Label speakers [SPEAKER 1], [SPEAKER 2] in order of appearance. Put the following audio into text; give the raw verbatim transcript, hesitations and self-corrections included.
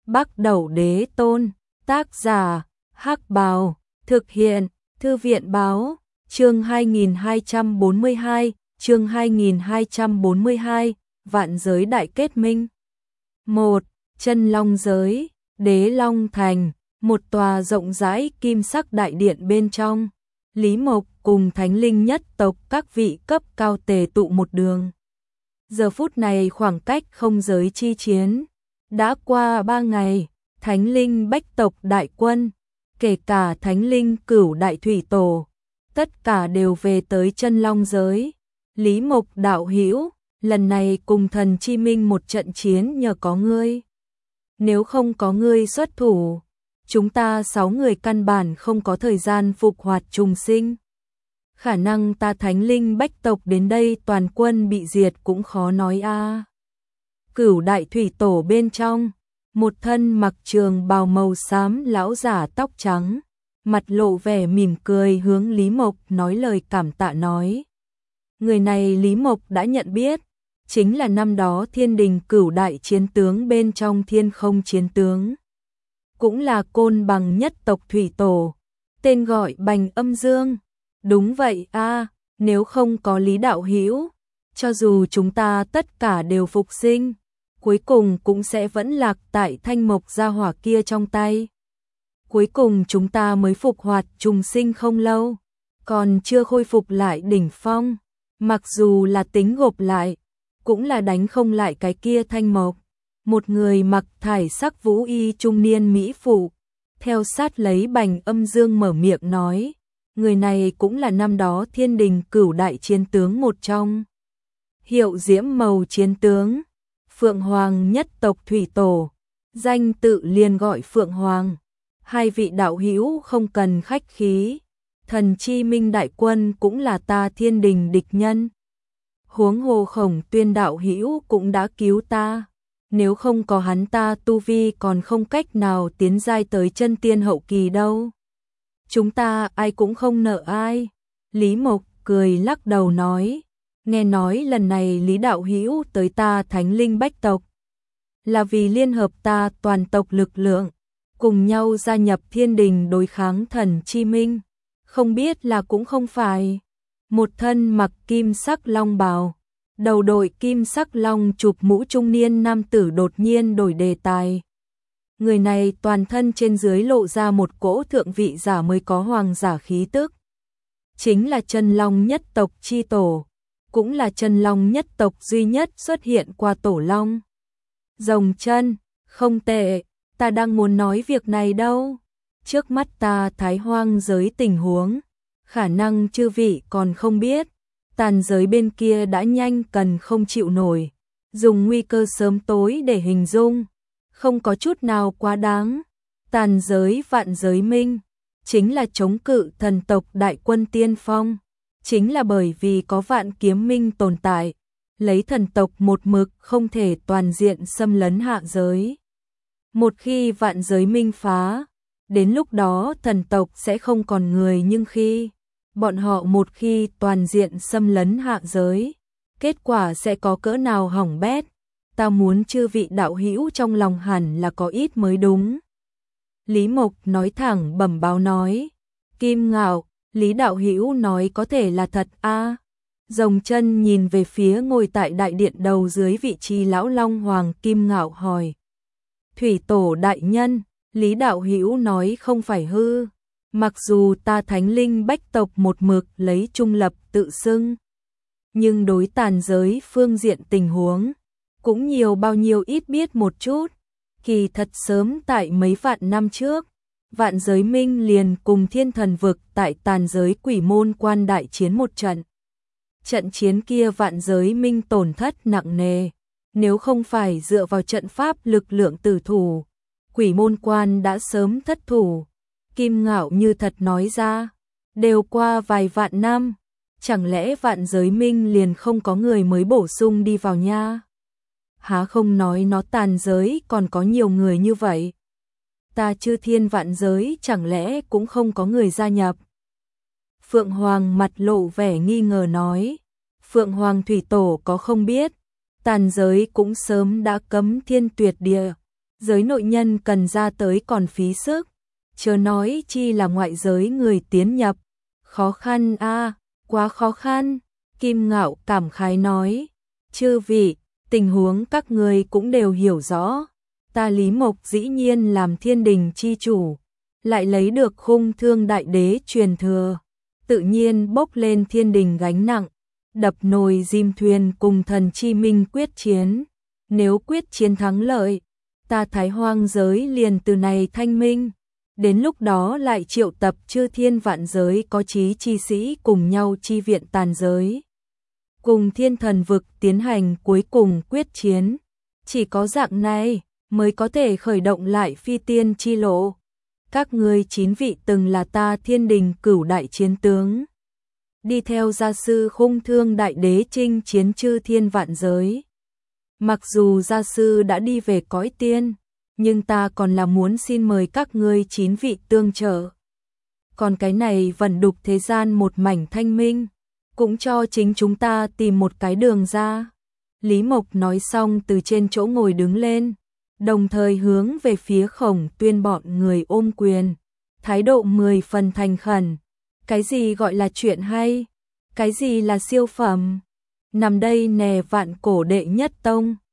[SPEAKER 1] Bắc Đẩu Đế Tôn, tác giả, Hắc Bào, thực hiện, Thư viện Báo, chương hai nghìn hai trăm bốn mươi hai, chương hai nghìn hai trăm bốn mươi hai, Vạn Giới Đại Kết Minh. một. Chân Long Giới, Đế Long Thành, một tòa rộng rãi kim sắc đại điện bên trong. Lý Mộc cùng Thánh Linh nhất tộc các vị cấp cao tề tụ một đường. Giờ phút này khoảng cách không giới chi chiến. Đã qua ba ngày, Thánh Linh bách tộc đại quân, kể cả Thánh Linh cửu đại thủy tổ, tất cả đều về tới Chân Long Giới. Lý Mộc đạo hữu, lần này cùng Thần Chi Minh một trận chiến nhờ có ngươi. Nếu không có ngươi xuất thủ, chúng ta sáu người căn bản không có thời gian phục hoạt trùng sinh. Khả năng ta Thánh Linh bách tộc đến đây toàn quân bị diệt cũng khó nói a. À. Cửu đại thủy tổ bên trong, một thân mặc trường bào màu xám lão giả tóc trắng, mặt lộ vẻ mỉm cười hướng Lý Mộc nói lời cảm tạ nói. Người này Lý Mộc đã nhận biết, chính là năm đó Thiên Đình cửu đại chiến tướng bên trong Thiên Không chiến tướng. Cũng là Côn Bằng nhất tộc thủy tổ, tên gọi Bành Âm Dương. Đúng vậy a, à, nếu không có Lý đạo hữu, cho dù chúng ta tất cả đều phục sinh, cuối cùng cũng sẽ vẫn lạc tại thanh mộc gia hỏa kia trong tay. Cuối cùng chúng ta mới phục hoạt trùng sinh không lâu, còn chưa khôi phục lại đỉnh phong, mặc dù là tính gộp lại, cũng là đánh không lại cái kia thanh mộc. Một người mặc thải sắc vũ y trung niên mỹ phụ, theo sát lấy Bành Âm Dương mở miệng nói, người này cũng là năm đó Thiên Đình cửu đại chiến tướng một trong. Hiệu Diễm Màu chiến tướng, Phượng Hoàng nhất tộc thủy tổ, danh tự liền gọi Phượng Hoàng. Hai vị đạo hữu không cần khách khí, Thần Chi Minh đại quân cũng là ta Thiên Đình địch nhân. Huống hồ Khổng Tuyên đạo hữu cũng đã cứu ta, nếu không có hắn ta tu vi còn không cách nào tiến giai tới chân tiên hậu kỳ đâu. Chúng ta ai cũng không nợ ai. Lý Mộc cười lắc đầu nói, nghe nói lần này Lý đạo hữu tới ta Thánh Linh bách tộc, là vì liên hợp ta toàn tộc lực lượng, cùng nhau gia nhập Thiên Đình đối kháng Thần Chi Minh. Không biết là cũng không phải. Một thân mặc kim sắc long bào, đầu đội kim sắc long chụp mũ trung niên nam tử đột nhiên đổi đề tài. Người này toàn thân trên dưới lộ ra một cỗ thượng vị giả mới có hoàng giả khí tức. Chính là Chân Long nhất tộc chi tổ, cũng là Chân Long nhất tộc duy nhất xuất hiện qua tổ long. Rồng chân, không tệ, ta đang muốn nói việc này đâu. Trước mắt ta Thái Hoang giới tình huống, khả năng chư vị còn không biết, tàn giới bên kia đã nhanh cần không chịu nổi, dùng nguy cơ sớm tối để hình dung, không có chút nào quá đáng. Tàn giới Vạn Giới Minh, chính là chống cự thần tộc đại quân tiên phong, chính là bởi vì có Vạn Kiếm Minh tồn tại, lấy thần tộc một mực không thể toàn diện xâm lấn hạ giới. Một khi Vạn Giới Minh phá, đến lúc đó thần tộc sẽ không còn người, nhưng khi bọn họ một khi toàn diện xâm lấn hạ giới, kết quả sẽ có cỡ nào hỏng bét, ta muốn chư vị đạo hữu trong lòng hẳn là có ít mới đúng. Lý Mộc nói thẳng bẩm báo nói, Kim Ngạo, Lý đạo hữu nói có thể là thật a? À? Rồng chân nhìn về phía ngồi tại đại điện đầu dưới vị trí lão Long Hoàng Kim Ngạo hỏi, thủy tổ đại nhân, Lý đạo hữu nói không phải hư. Mặc dù ta Thánh Linh bách tộc một mực lấy trung lập tự xưng, nhưng đối tàn giới phương diện tình huống, cũng nhiều bao nhiêu ít biết một chút. Kỳ thật sớm tại mấy vạn năm trước, Vạn Giới Minh liền cùng Thiên Thần Vực tại tàn giới Quỷ Môn Quan đại chiến một trận. Trận chiến kia Vạn Giới Minh tổn thất nặng nề, nếu không phải dựa vào trận pháp lực lượng tử thủ, Quỷ Môn Quan đã sớm thất thủ. Kim Ngạo như thật nói ra, đều qua vài vạn năm, chẳng lẽ Vạn Giới Minh liền không có người mới bổ sung đi vào nha? Há không nói nó tàn giới còn có nhiều người như vậy. Ta Chư Thiên vạn giới chẳng lẽ cũng không có người gia nhập? Phượng Hoàng mặt lộ vẻ nghi ngờ nói, Phượng Hoàng thủy tổ có không biết, tàn giới cũng sớm đã cấm thiên tuyệt địa, giới nội nhân cần ra tới còn phí sức, chớ nói chi là ngoại giới người tiến nhập. Khó khăn a, quá khó khăn, Kim Ngạo cảm khái nói. Chư vị, tình huống các người cũng đều hiểu rõ. Ta Lý Mộc dĩ nhiên làm thiên đình chi chủ, lại lấy được khung thương đại đế truyền thừa, tự nhiên bốc lên thiên đình gánh nặng, đập nồi diêm thuyền cùng thần chi minh quyết chiến. Nếu quyết chiến thắng lợi, ta Thái Hoang giới liền từ này thanh minh, đến lúc đó lại triệu tập chư thiên vạn giới có chí chi sĩ cùng nhau chi viện tàn giới, cùng thiên thần vực tiến hành cuối cùng quyết chiến. Chỉ có dạng này mới có thể khởi động lại phi tiên chi lộ. Các ngươi chín vị từng là ta thiên đình cửu đại chiến tướng, đi theo gia sư khung thương đại đế chinh chiến chư thiên vạn giới. Mặc dù gia sư đã đi về cõi tiên, nhưng ta còn là muốn xin mời các ngươi chín vị tương trợ. Còn cái này vẩn đục thế gian một mảnh thanh minh, cũng cho chính chúng ta tìm một cái đường ra. Lý Mộc nói xong từ trên chỗ ngồi đứng lên, đồng thời hướng về phía Khổng Tuyên bọn người ôm quyền, thái độ mười phần thành khẩn. Cái gì gọi là chuyện hay? Cái gì là siêu phẩm? Nằm đây nè vạn cổ đệ nhất tông.